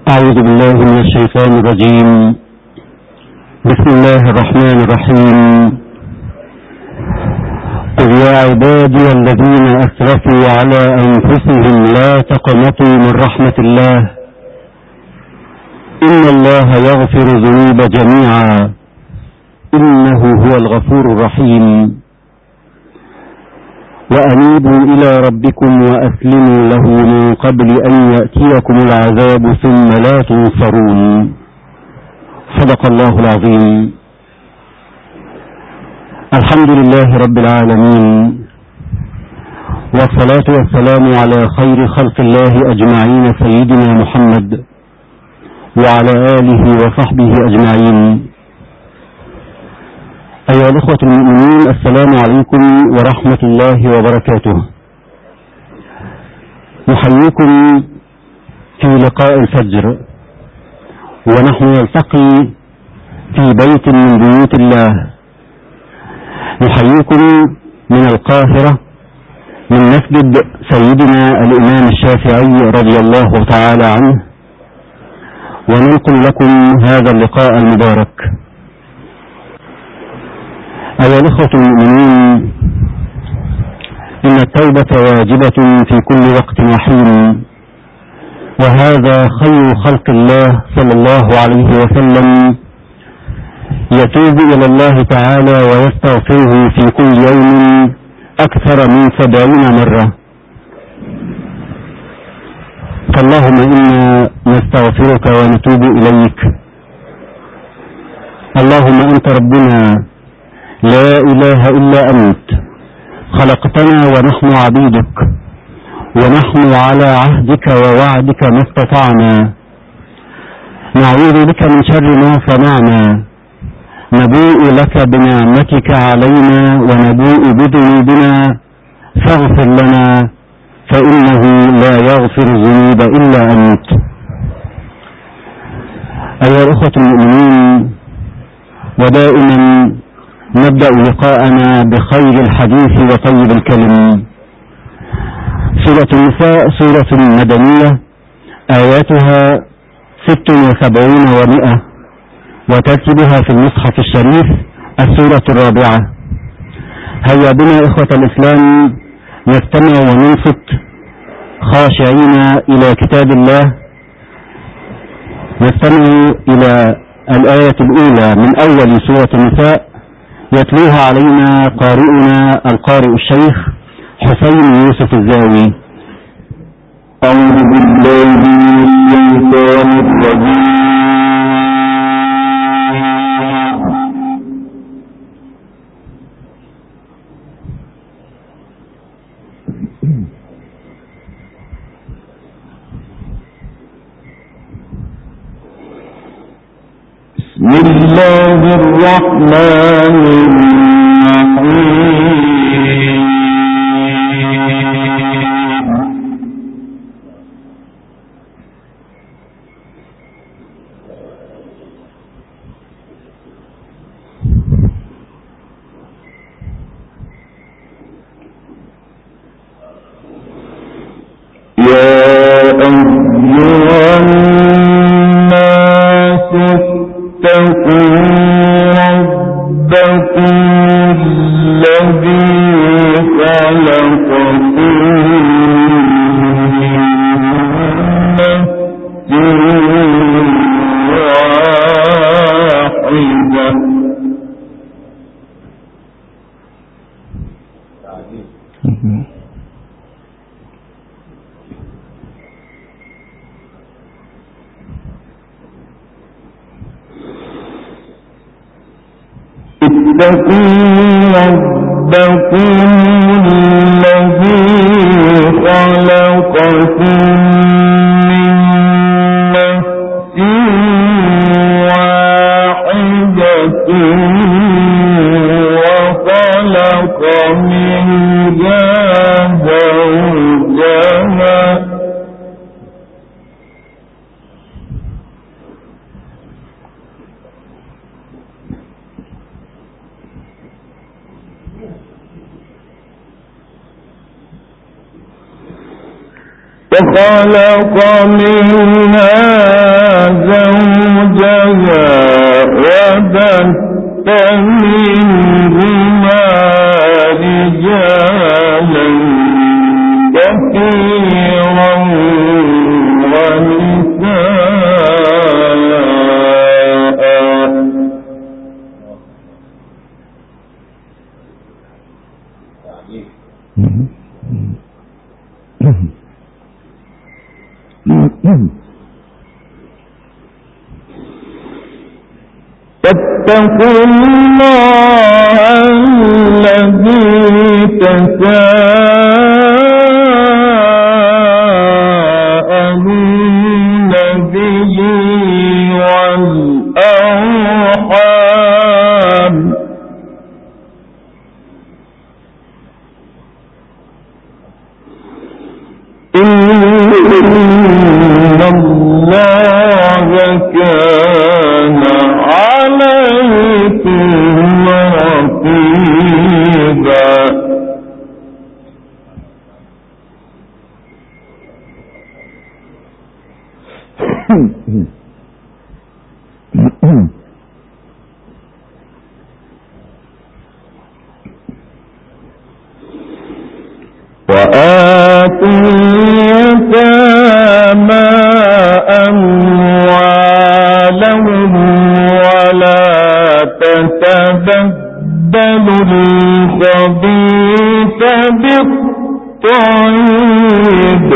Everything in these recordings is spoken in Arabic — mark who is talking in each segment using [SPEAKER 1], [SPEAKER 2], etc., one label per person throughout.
[SPEAKER 1] أعوذ بالله من الشيطان الرجيم. بسم الله الرحمن الرحيم. قل يا عبادي الذين أسرفوا على أنفسهم لا تقنطوا من رحمة الله إن الله يغفر الذنوب جميعا إنه هو الغفور الرحيم. وأنيبوا إلى ربكم وأسلموا له من قبل أن يأتيكم العذاب ثم لا تنصرون. صدق الله العظيم. الحمد لله رب العالمين، والصلاة والسلام على خير خلق الله أجمعين سيدنا محمد وعلى آله وصحبه أجمعين. أيها الأخوة المؤمنين، السلام عليكم ورحمة الله وبركاته. نحييكم في لقاء الفجر ونحن نلتقي في بيت من بيوت الله. نحييكم من القاهرة من مسجد سيدنا الإمام الشافعي رضي الله تعالى عنه، وننقل لكم هذا اللقاء المبارك. أيها الأخوة المؤمنين، إن التوبة واجبة في كل وقت وحين، وهذا خير خلق الله صلى الله عليه وسلم يتوب إلى الله تعالى ويستغفره في كل يوم أكثر من 70 مرة. فاللهم إنا نستغفرك ونتوب إليك. اللهم أنت ربنا لا إله إلا أنت، خلقتنا ونحن عبيدك، ونحن على عهدك ووعدك ما استطعنا. نعوذ بك من شر ما صنعنا، نبوء لك بنعمتك علينا ونبوء بذنوبنا، فاغفر لنا فإنه لا يغفر الذنوب إلا أنت. أيها الأخوة المؤمنين، ودائما نبدأ لقاءنا بخير الحديث وطيب الكلم. سورة النساء سورة مدنية، آياتها 76 و100، وترتيبها في المصحف الشريف السورة الرابعة. هيا بنا إخوة الإسلام نستمع وننصت خاشعين إلى كتاب الله. نستمع إلى الآية الأولى من أول سورة النساء، يتلوها علينا قارئنا القارئ الشيخ حسين يوسف الزاوي. أعوذ بالله من الشيطان الرجيم. بسم الله الرحمن الرحيم. يا أيها الناس اتقوا ربكم الذي خلقكم من نفس واحدة اتقوا ربكم الذي خلقكم من نفس واحدة وخلق منها زوجها وخلق منها
[SPEAKER 2] منهما رجالا كثيرا فاتقوا الله الذي تساءلون به والأرحام إن الله كان عليكم رقيبا وآتوا اليتامى أموالهم ولا تتبدلوا الخبيث بالطيب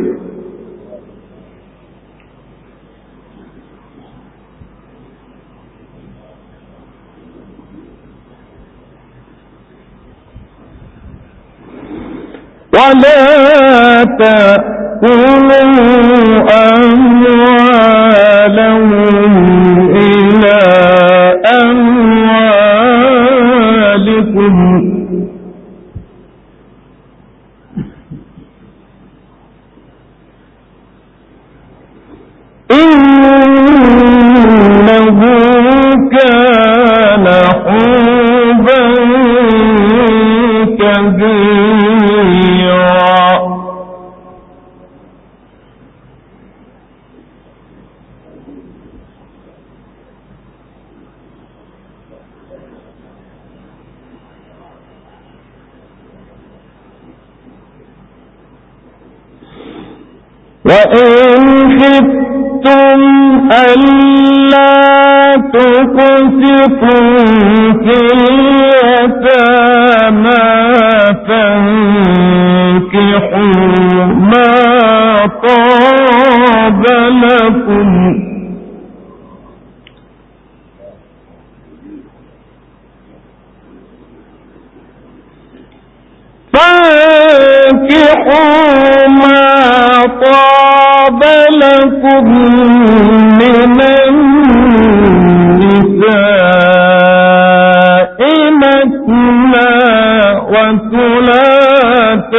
[SPEAKER 2] ولا تأكلوا أموالهم إلى أموالكم إنه كان حوبا كبيرا وإن خفتم ألا تقسطوا في اليتامى فانكحوا ما طاب لكم من النساء مثنى وثلاث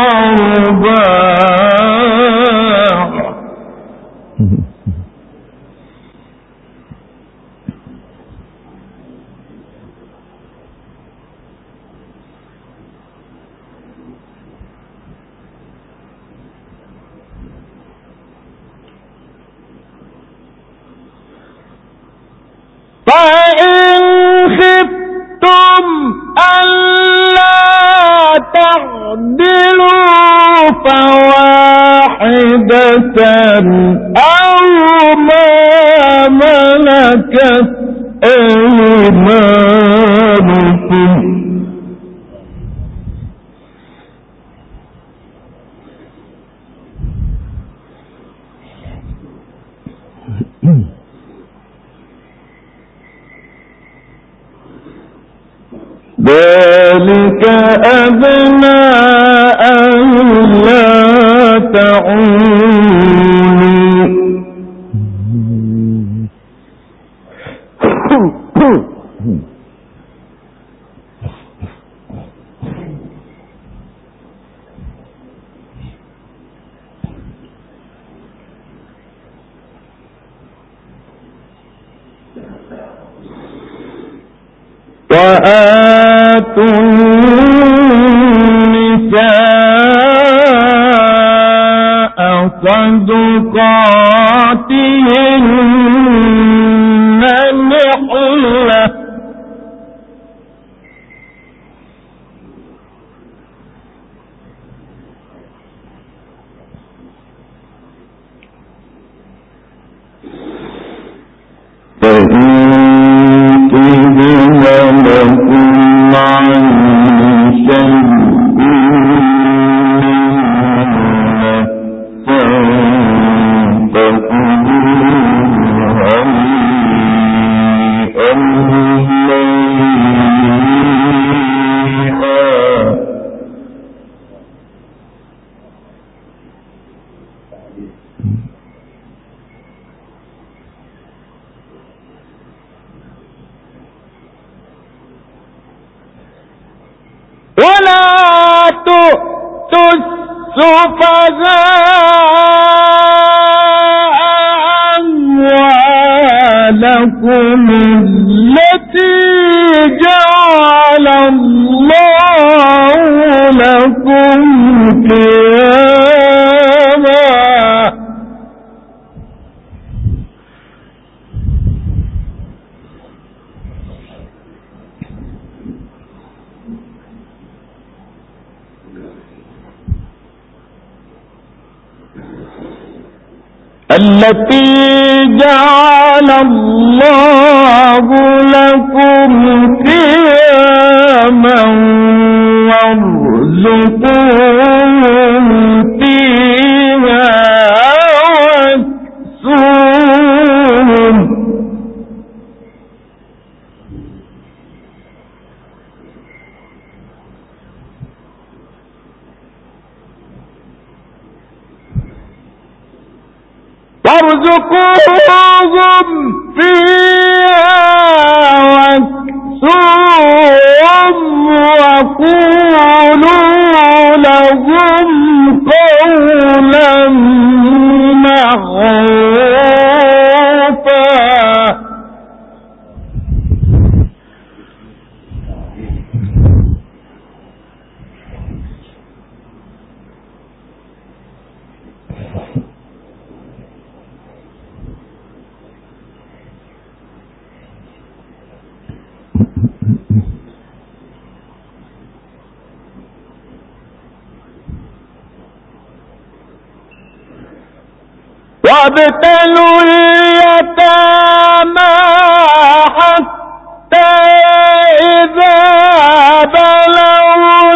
[SPEAKER 2] ورباع فإن خفتم ألا تعدلوا فواحدة أو ما ملكت أيمانكم ذلك أدنى ألا تعولوا وآتوا النساء صدقاتهن نحلة السفهاء أموالكم التي جعل الله لكم قياما وارزقوهم فيها واكسوهم وقولوا لهم قولا معروفا وابتلوا اليتامى حتى إذا بلغوا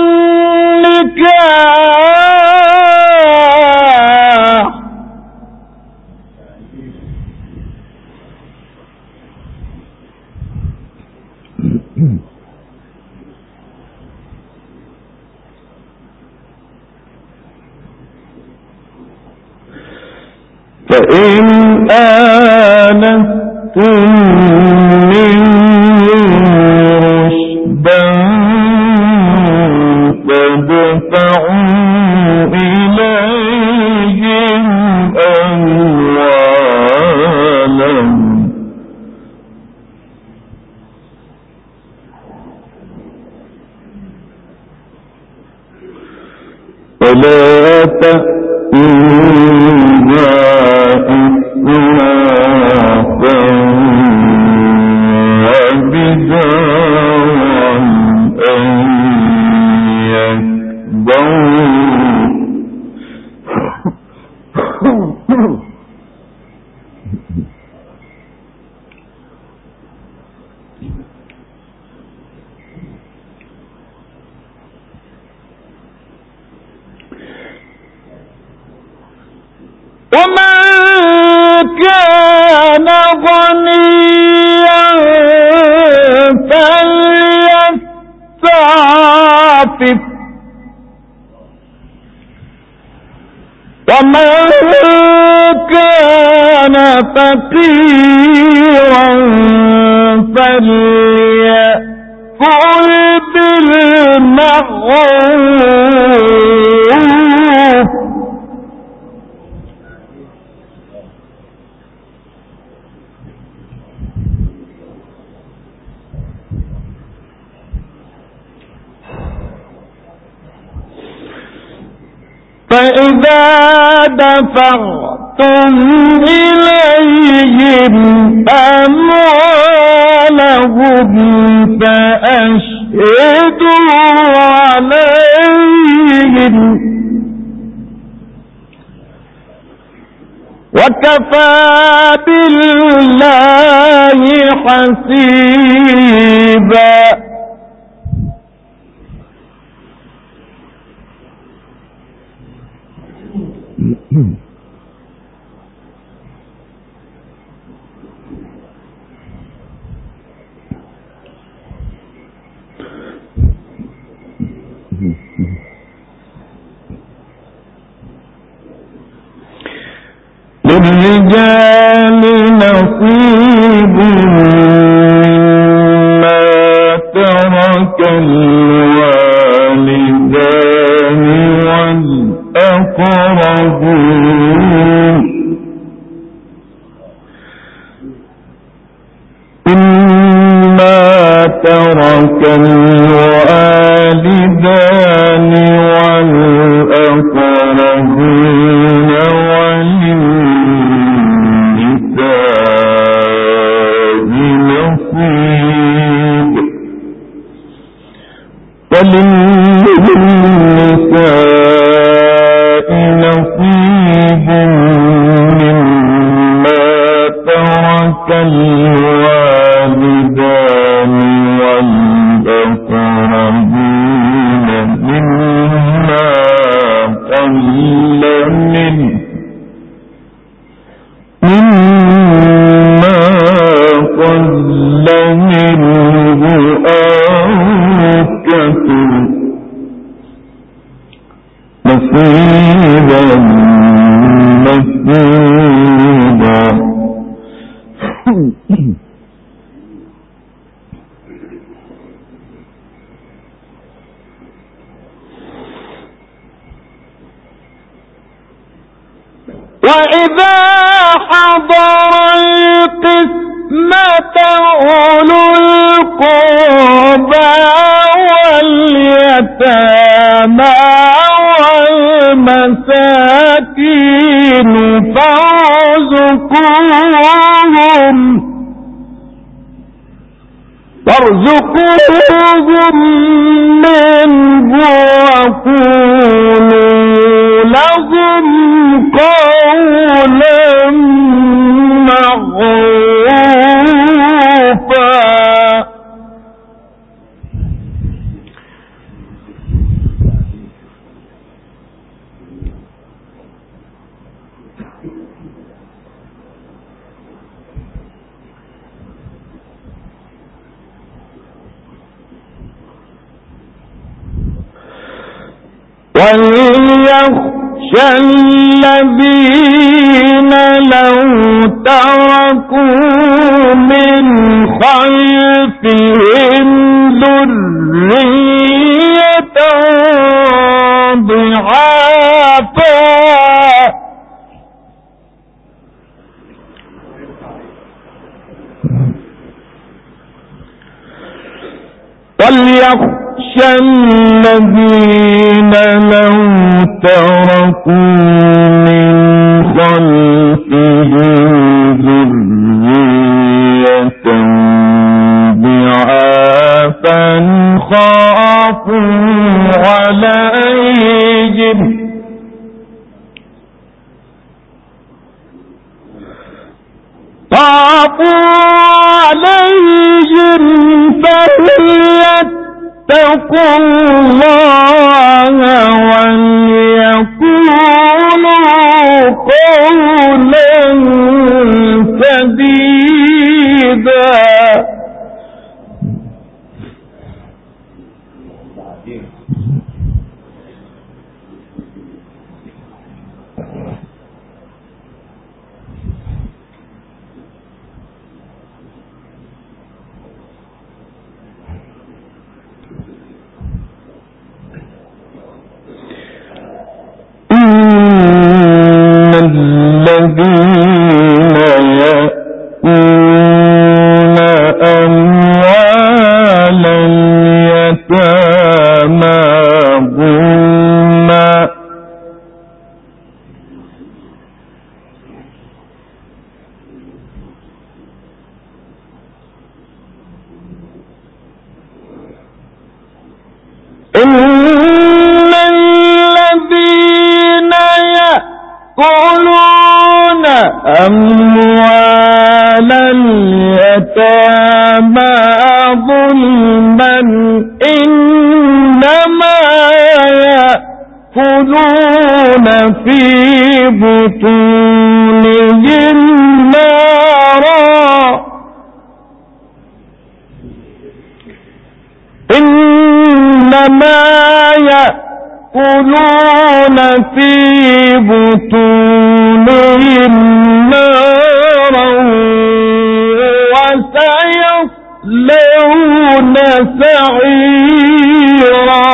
[SPEAKER 2] النكاح فإن آنستم منهم رشدا فادفعوا إليهم أموالهم ولا تأتوها إسرافا وبدارا أن يكبروا ومن كان غنيا فليستعفف ومن كان فقيرا فليأكل بالمعروف فإذا دفعتم إليهم أموالهم فأشهدوا عليهم وكفى بالله حسيبا للرجال نصيب مما ترك الوالدان ترك الوالدان والأقربون وللنساء نصيب نصيب مما ترك الوالدان والأقربون مما قل منه أو كثر نصيبا مفروضا. وإذا حضر القسمة أولو القربى واليتامى والمساكين فارزقوهم منه وقولوا لهم قولا معروفا. وليخشى الذين لو تركوا من خلفهم ذرية ضعافا وليخشى الذين لو تركوا من خلفهم ذرية ضعافا خافوا عليهم فليتقوا الله وليقولوا قولا سديدا. الذين يأكلون أموال اليتامى ظلما يأكلون أموال اليتامى ظلما إنما يأكلون في بطونهم نارا إنما يأكلون في بطونهم نارا وسيصلون سعيرا.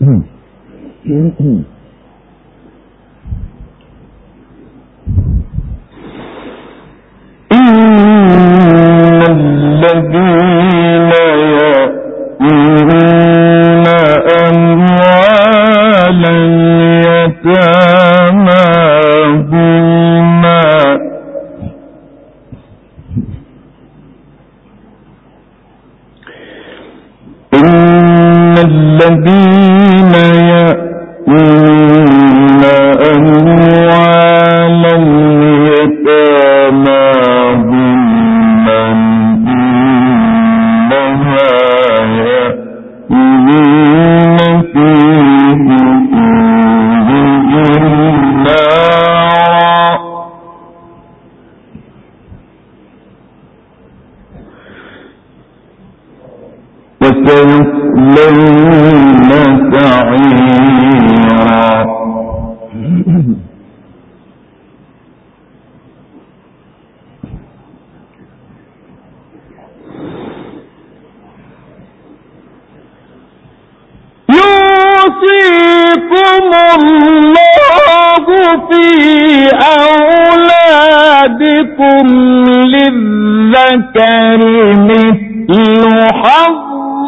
[SPEAKER 2] للذكر مثل حظ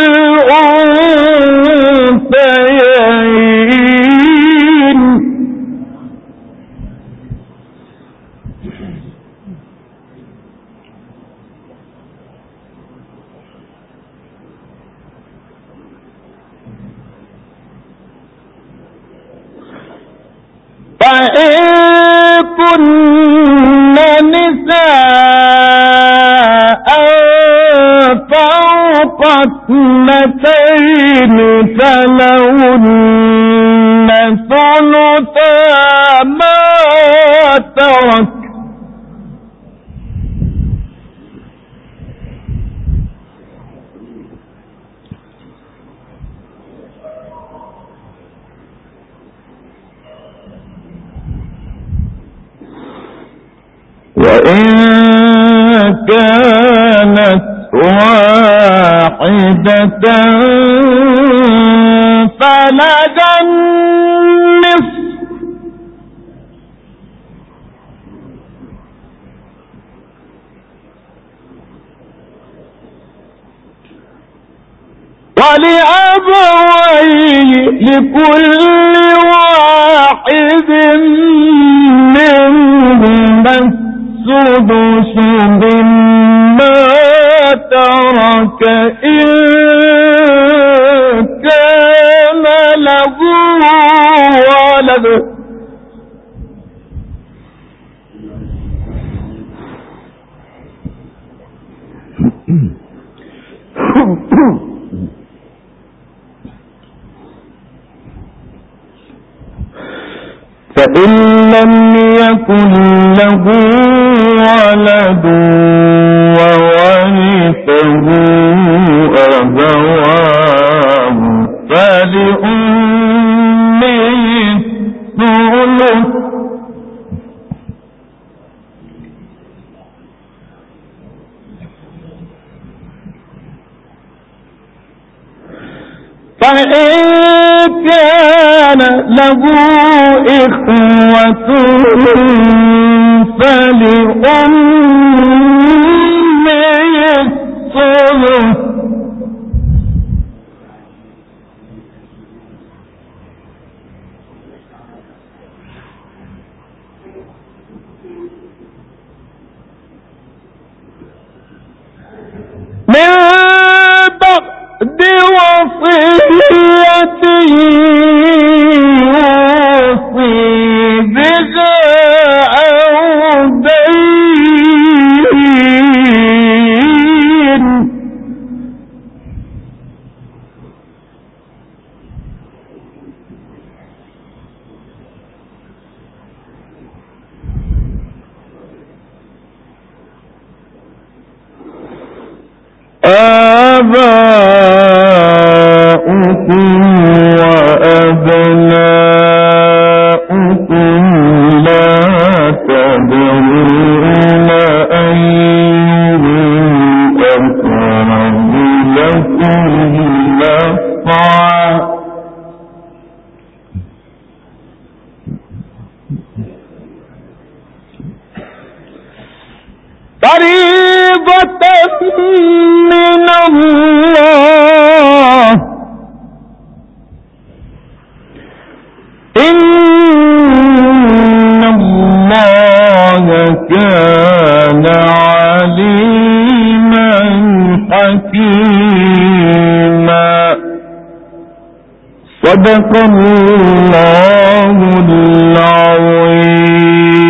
[SPEAKER 2] الأنثيين. فإن كن نساء فوق اثنتين فلهن ثلثا ما ترك وإن كانت واحدة فلها النصف ولأبويه لكل واحد منهما السدس مما ترك إن كان له ولد. فإن لم يكن له ولد وورثه أبواه فلأمه الثلث فإن كان له إخوة فلأمه الثلث من بعد وصية يوصي بها أو دين. آباؤكم وأبناؤكم لا تدرون أيهم أقرب لكم نفعا الله إن الله كان عليما حكيما. صدق الله العظيم.